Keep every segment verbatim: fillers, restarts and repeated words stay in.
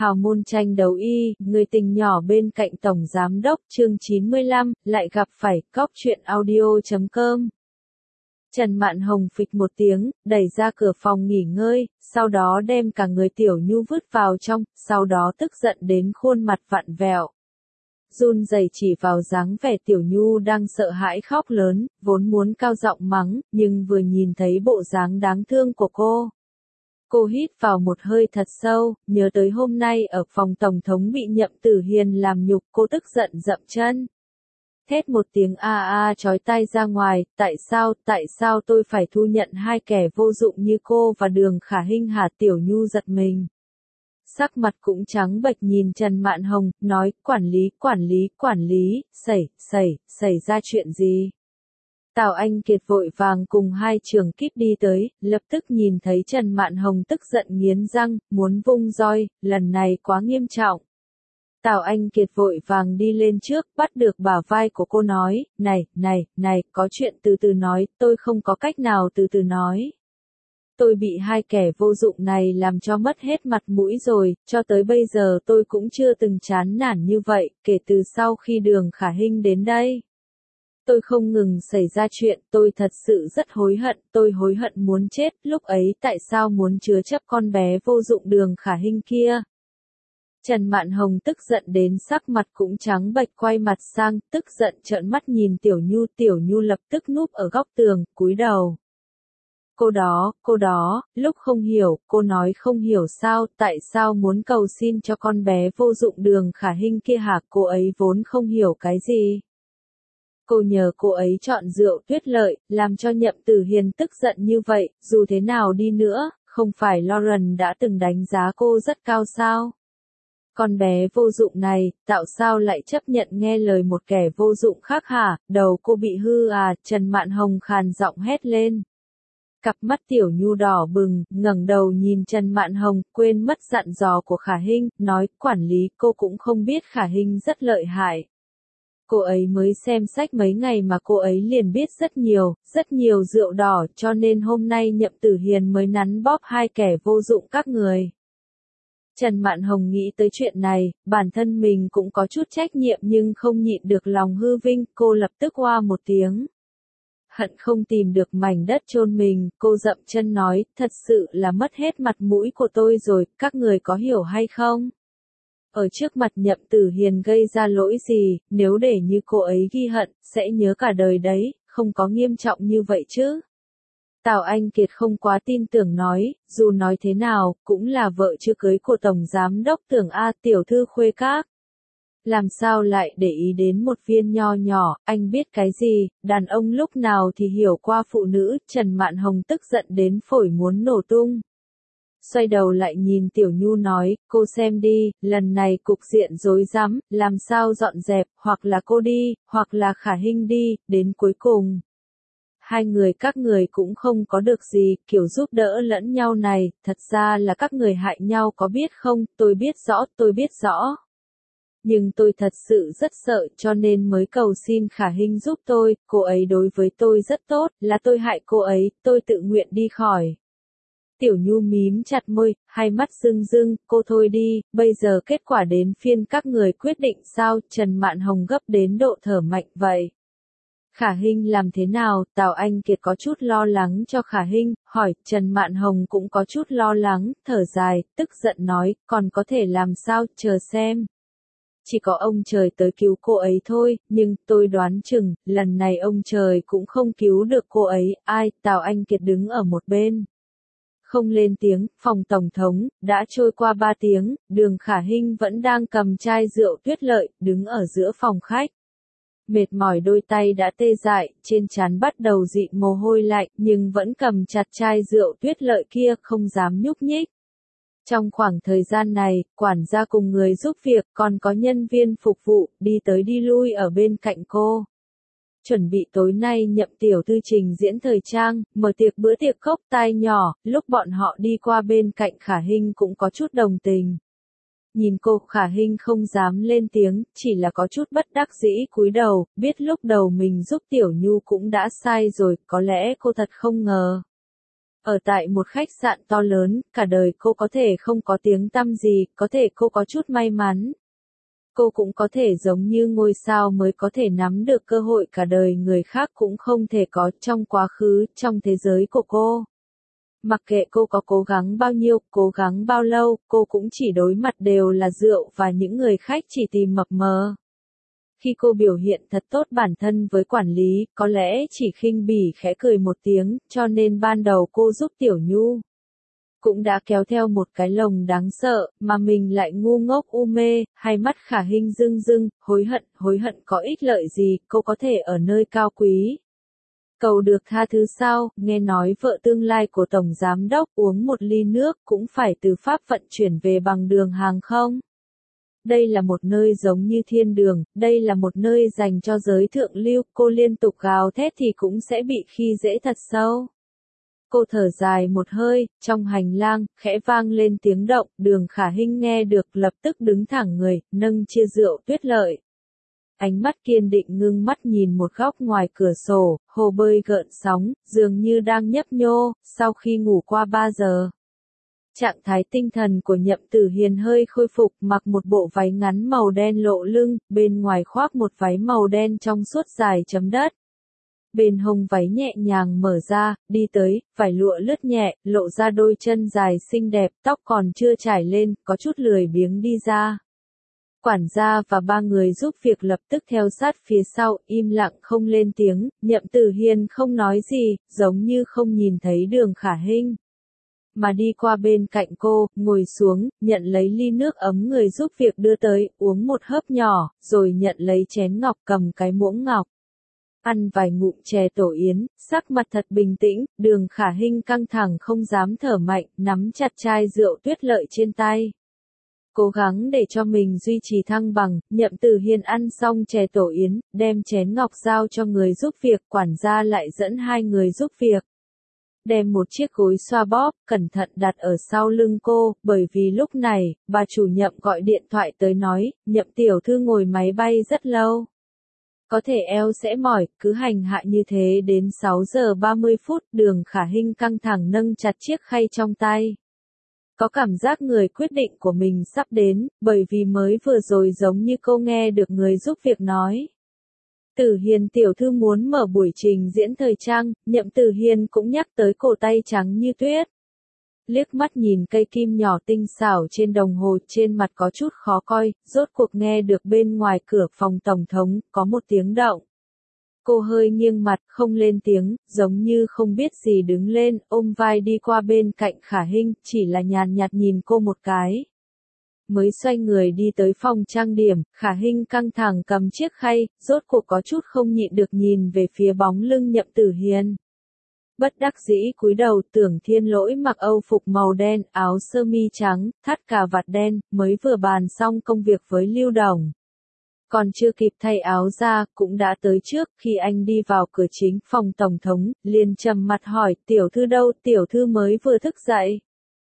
Hào môn tranh đấu y, người tình nhỏ bên cạnh tổng giám đốc, chương chín mươi lăm, lại gặp phải, cóc truyện audio chấm com. Trần Mạn Hồng phịch một tiếng, đẩy ra cửa phòng nghỉ ngơi, sau đó đem cả người Tiểu Nhu vứt vào trong, sau đó tức giận đến khuôn mặt vặn vẹo. Run rẩy chỉ vào dáng vẻ Tiểu Nhu đang sợ hãi khóc lớn, vốn muốn cao giọng mắng, nhưng vừa nhìn thấy bộ dáng đáng thương của cô. Cô hít vào một hơi thật sâu, nhớ tới hôm nay ở phòng tổng thống bị Nhậm Tử Hiền làm nhục, cô tức giận dậm chân. Thét một tiếng a a chói tai ra ngoài, tại sao, tại sao tôi phải thu nhận hai kẻ vô dụng như cô và Đường Khả Hinh hả? Tiểu Nhu giật mình. Sắc mặt cũng trắng bệch nhìn Trần Mạn Hồng, nói, quản lý, quản lý, quản lý, xảy, xảy, xảy ra chuyện gì? Tào Anh Kiệt vội vàng cùng hai trưởng kíp đi tới, lập tức nhìn thấy Trần Mạn Hồng tức giận nghiến răng, muốn vung roi, lần này quá nghiêm trọng. Tào Anh Kiệt vội vàng đi lên trước, bắt được bả vai của cô nói, này, này, này, có chuyện từ từ nói, tôi không có cách nào từ từ nói. Tôi bị hai kẻ vô dụng này làm cho mất hết mặt mũi rồi, cho tới bây giờ tôi cũng chưa từng chán nản như vậy, kể từ sau khi Đường Khả Hinh đến đây. Tôi không ngừng xảy ra chuyện, tôi thật sự rất hối hận, tôi hối hận muốn chết, lúc ấy tại sao muốn chứa chấp con bé vô dụng Đường Khả Hinh kia. Trần Mạn Hồng tức giận đến sắc mặt cũng trắng bệch, quay mặt sang, tức giận trợn mắt nhìn Tiểu Nhu, Tiểu Nhu lập tức núp ở góc tường, cúi đầu. Cô đó, cô đó, lúc không hiểu, cô nói không hiểu sao, tại sao muốn cầu xin cho con bé vô dụng Đường Khả Hinh kia hả? Cô ấy vốn không hiểu cái gì. Cô nhờ cô ấy chọn rượu Tuyết Lợi, làm cho Nhậm Tử Hiền tức giận như vậy, dù thế nào đi nữa, không phải Lauren đã từng đánh giá cô rất cao sao? Con bé vô dụng này, tạo sao lại chấp nhận nghe lời một kẻ vô dụng khác hả? Đầu cô bị hư à? Trần Mạn Hồng khàn giọng hét lên. Cặp mắt Tiểu Nhu đỏ bừng, ngẩng đầu nhìn Trần Mạn Hồng, quên mất dặn dò của Khả Hinh, nói, quản lý, cô cũng không biết Khả Hinh rất lợi hại. Cô ấy mới xem sách mấy ngày mà cô ấy liền biết rất nhiều, rất nhiều rượu đỏ, cho nên hôm nay Nhậm Tử Hiền mới nắn bóp hai kẻ vô dụng các người. Trần Mạn Hồng nghĩ tới chuyện này, bản thân mình cũng có chút trách nhiệm nhưng không nhịn được lòng hư vinh, cô lập tức oa một tiếng. Hận không tìm được mảnh đất chôn mình, cô dậm chân nói, thật sự là mất hết mặt mũi của tôi rồi, các người có hiểu hay không? Ở trước mặt Nhậm Tử Hiền gây ra lỗi gì, nếu để như cô ấy ghi hận, sẽ nhớ cả đời đấy, không có nghiêm trọng như vậy chứ. Tào Anh Kiệt không quá tin tưởng nói, dù nói thế nào, cũng là vợ chưa cưới của Tổng Giám Đốc Tưởng A, tiểu thư khuê các. Làm sao lại để ý đến một viên nho nhỏ, anh biết cái gì, đàn ông lúc nào thì hiểu qua phụ nữ, Trần Mạn Hồng tức giận đến phổi muốn nổ tung. Xoay đầu lại nhìn Tiểu Nhu nói, cô xem đi, lần này cục diện rối rắm, làm sao dọn dẹp, hoặc là cô đi, hoặc là Khả Hinh đi, đến cuối cùng. Hai người các người cũng không có được gì, kiểu giúp đỡ lẫn nhau này, thật ra là các người hại nhau có biết không, tôi biết rõ, tôi biết rõ. Nhưng tôi thật sự rất sợ cho nên mới cầu xin Khả Hinh giúp tôi, cô ấy đối với tôi rất tốt, là tôi hại cô ấy, tôi tự nguyện đi khỏi. Tiểu Nhu mím chặt môi, hai mắt rưng rưng, cô thôi đi, bây giờ kết quả đến phiên các người quyết định sao? Trần Mạn Hồng gấp đến độ thở mạnh vậy. Khả Hinh làm thế nào? Tào Anh Kiệt có chút lo lắng cho Khả Hinh, hỏi, Trần Mạn Hồng cũng có chút lo lắng, thở dài, tức giận nói, còn có thể làm sao, chờ xem. Chỉ có ông trời tới cứu cô ấy thôi, nhưng tôi đoán chừng, lần này ông trời cũng không cứu được cô ấy, ai? Tào Anh Kiệt đứng ở một bên. Không lên tiếng, phòng tổng thống, đã trôi qua ba tiếng, Đường Khả Hinh vẫn đang cầm chai rượu Tuyết Lợi, đứng ở giữa phòng khách. Mệt mỏi đôi tay đã tê dại, trên trán bắt đầu dị mồ hôi lạnh, nhưng vẫn cầm chặt chai rượu Tuyết Lợi kia, không dám nhúc nhích. Trong khoảng thời gian này, quản gia cùng người giúp việc, còn có nhân viên phục vụ, đi tới đi lui ở bên cạnh cô. Chuẩn bị tối nay Nhậm tiểu thư trình diễn thời trang, mở tiệc bữa tiệc cốc tai nhỏ, lúc bọn họ đi qua bên cạnh Khả Hinh cũng có chút đồng tình. Nhìn cô, Khả Hinh không dám lên tiếng, chỉ là có chút bất đắc dĩ cúi đầu, biết lúc đầu mình giúp Tiểu Nhu cũng đã sai rồi, có lẽ cô thật không ngờ. Ở tại một khách sạn to lớn, cả đời cô có thể không có tiếng tăm gì, có thể cô có chút may mắn. Cô cũng có thể giống như ngôi sao mới có thể nắm được cơ hội cả đời người khác cũng không thể có trong quá khứ, trong thế giới của cô. Mặc kệ cô có cố gắng bao nhiêu, cố gắng bao lâu, cô cũng chỉ đối mặt đều là rượu và những người khách chỉ tìm mập mờ. Khi cô biểu hiện thật tốt bản thân với quản lý, có lẽ chỉ khinh bỉ khẽ cười một tiếng, cho nên ban đầu cô giúp Tiểu Nhu. Cũng đã kéo theo một cái lồng đáng sợ, mà mình lại ngu ngốc u mê, hai mắt Khả Hinh rưng rưng, hối hận, hối hận có ích lợi gì, cô có thể ở nơi cao quý. Cầu được tha thứ sao, nghe nói vợ tương lai của Tổng Giám Đốc uống một ly nước cũng phải từ Pháp vận chuyển về bằng đường hàng không. Đây là một nơi giống như thiên đường, đây là một nơi dành cho giới thượng lưu, cô liên tục gào thét thì cũng sẽ bị khi dễ thật sâu. Cô thở dài một hơi, trong hành lang, khẽ vang lên tiếng động, Đường Khả Hinh nghe được lập tức đứng thẳng người, nâng chia rượu tuyết lợi. Ánh mắt kiên định ngưng mắt nhìn một góc ngoài cửa sổ, hồ bơi gợn sóng, dường như đang nhấp nhô, sau khi ngủ qua ba giờ. Trạng thái tinh thần của Nhậm Tử Hiền hơi khôi phục, mặc một bộ váy ngắn màu đen lộ lưng, bên ngoài khoác một váy màu đen trong suốt dài chấm đất. Bên hông váy nhẹ nhàng mở ra, đi tới, vải lụa lướt nhẹ, lộ ra đôi chân dài xinh đẹp, tóc còn chưa trải lên, có chút lười biếng đi ra. Quản gia và ba người giúp việc lập tức theo sát phía sau, im lặng không lên tiếng, Nhậm Tử Hiền không nói gì, giống như không nhìn thấy Đường Khả Hinh. Mà đi qua bên cạnh cô, ngồi xuống, nhận lấy ly nước ấm người giúp việc đưa tới, uống một hớp nhỏ, rồi nhận lấy chén ngọc cầm cái muỗng ngọc. Ăn vài ngụm chè tổ yến, sắc mặt thật bình tĩnh, Đường Khả Hinh căng thẳng không dám thở mạnh, nắm chặt chai rượu tuyết lợi trên tay. Cố gắng để cho mình duy trì thăng bằng, Nhậm Tử Hiền ăn xong chè tổ yến, đem chén ngọc giao cho người giúp việc, quản gia lại dẫn hai người giúp việc. Đem một chiếc gối xoa bóp, cẩn thận đặt ở sau lưng cô, bởi vì lúc này, bà chủ Nhậm gọi điện thoại tới nói, Nhậm tiểu thư ngồi máy bay rất lâu. Có thể eo sẽ mỏi, cứ hành hạ như thế đến sáu giờ ba mươi phút, Đường Khả Hinh căng thẳng nâng chặt chiếc khay trong tay. Có cảm giác người quyết định của mình sắp đến, bởi vì mới vừa rồi giống như cô nghe được người giúp việc nói. Tử Hiền tiểu thư muốn mở buổi trình diễn thời trang, Nhậm Tử Hiền cũng nhắc tới cổ tay trắng như tuyết. Liếc mắt nhìn cây kim nhỏ tinh xảo trên đồng hồ, trên mặt có chút khó coi, rốt cuộc nghe được bên ngoài cửa phòng tổng thống, có một tiếng động. Cô hơi nghiêng mặt, không lên tiếng, giống như không biết gì đứng lên, ôm vai đi qua bên cạnh Khả Hinh, chỉ là nhàn nhạt nhìn cô một cái. Mới xoay người đi tới phòng trang điểm, Khả Hinh căng thẳng cầm chiếc khay, rốt cuộc có chút không nhịn được nhìn về phía bóng lưng Nhậm Tử Hiền. Bất đắc dĩ cúi đầu, Tưởng Thiên Lỗi mặc âu phục màu đen, áo sơ mi trắng, thắt cà vạt đen, mới vừa bàn xong công việc với Lưu Đồng. Còn chưa kịp thay áo ra, cũng đã tới trước, khi anh đi vào cửa chính phòng tổng thống, liền trầm mặt hỏi, tiểu thư đâu, tiểu thư mới vừa thức dậy.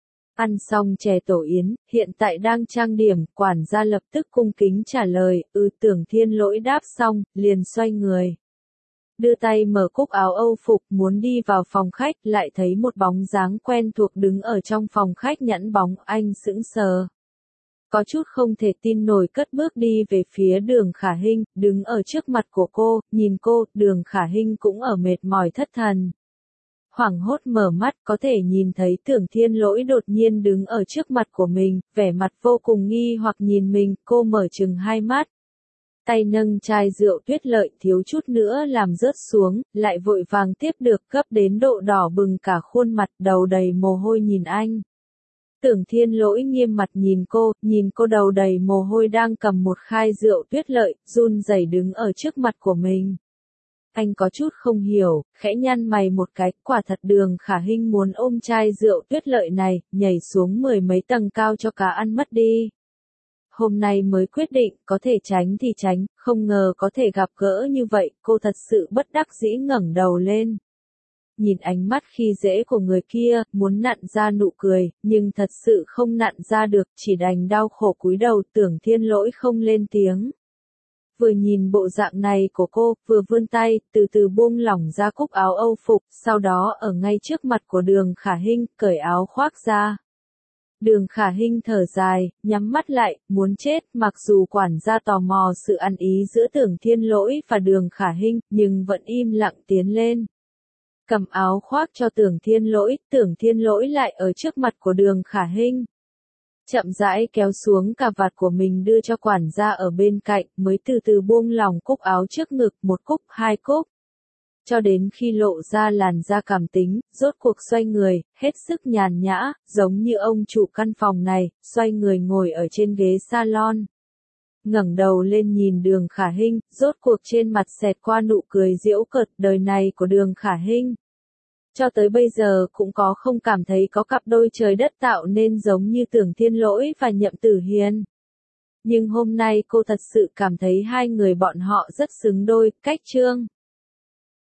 Ăn xong chè tổ yến, hiện tại đang trang điểm, quản gia lập tức cung kính trả lời, ừ Tưởng Thiên Lỗi đáp xong, liền xoay người. Đưa tay mở cúc áo âu phục muốn đi vào phòng khách, lại thấy một bóng dáng quen thuộc đứng ở trong phòng khách nhẵn bóng, anh sững sờ. Có chút không thể tin nổi cất bước đi về phía Đường Khả Hinh, đứng ở trước mặt của cô, nhìn cô, Đường Khả Hinh cũng ở mệt mỏi thất thần. Hoảng hốt mở mắt có thể nhìn thấy Tưởng Thiên Lỗi đột nhiên đứng ở trước mặt của mình, vẻ mặt vô cùng nghi hoặc nhìn mình, cô mở chừng hai mắt. Tay nâng chai rượu tuyết lợi thiếu chút nữa làm rớt xuống, lại vội vàng tiếp được gấp đến độ đỏ bừng cả khuôn mặt đầu đầy mồ hôi nhìn anh. Tưởng Thiên Lỗi nghiêm mặt nhìn cô, nhìn cô đầu đầy mồ hôi đang cầm một khay rượu tuyết lợi, run rẩy đứng ở trước mặt của mình. Anh có chút không hiểu, khẽ nhăn mày một cái, quả thật Đường Khả Hinh muốn ôm chai rượu tuyết lợi này, nhảy xuống mười mấy tầng cao cho cá ăn mất đi. Hôm nay mới quyết định, có thể tránh thì tránh, không ngờ có thể gặp gỡ như vậy, cô thật sự bất đắc dĩ ngẩng đầu lên. Nhìn ánh mắt khi dễ của người kia, muốn nặn ra nụ cười, nhưng thật sự không nặn ra được, chỉ đành đau khổ cúi đầu. Tưởng Thiên Lỗi không lên tiếng. vừa nhìn bộ dạng này của cô, vừa vươn tay, từ từ buông lỏng ra cúc áo Âu phục, sau đó ở ngay trước mặt của Đường Khả Hinh, cởi áo khoác ra. Đường Khả Hinh thở dài, nhắm mắt lại, muốn chết, mặc dù quản gia tò mò sự ăn ý giữa Tưởng Thiên Lỗi và Đường Khả Hinh, nhưng vẫn im lặng tiến lên. Cầm áo khoác cho Tưởng Thiên Lỗi, Tưởng Thiên Lỗi lại ở trước mặt của Đường Khả Hinh. Chậm rãi kéo xuống cà vạt của mình đưa cho quản gia ở bên cạnh, mới từ từ buông lỏng cúc áo trước ngực, một cúc, hai cúc. Cho đến khi lộ ra làn da cảm tính, rốt cuộc xoay người, hết sức nhàn nhã, giống như ông chủ căn phòng này, xoay người ngồi ở trên ghế salon. Ngẩng đầu lên nhìn Đường Khả Hinh, rốt cuộc trên mặt xẹt qua nụ cười giễu cợt, đời này của Đường Khả Hinh. Cho tới bây giờ cũng có không cảm thấy có cặp đôi trời đất tạo nên giống như Tưởng Thiên Lỗi và Nhậm Tử Hiền. Nhưng hôm nay cô thật sự cảm thấy hai người bọn họ rất xứng đôi, cách chương.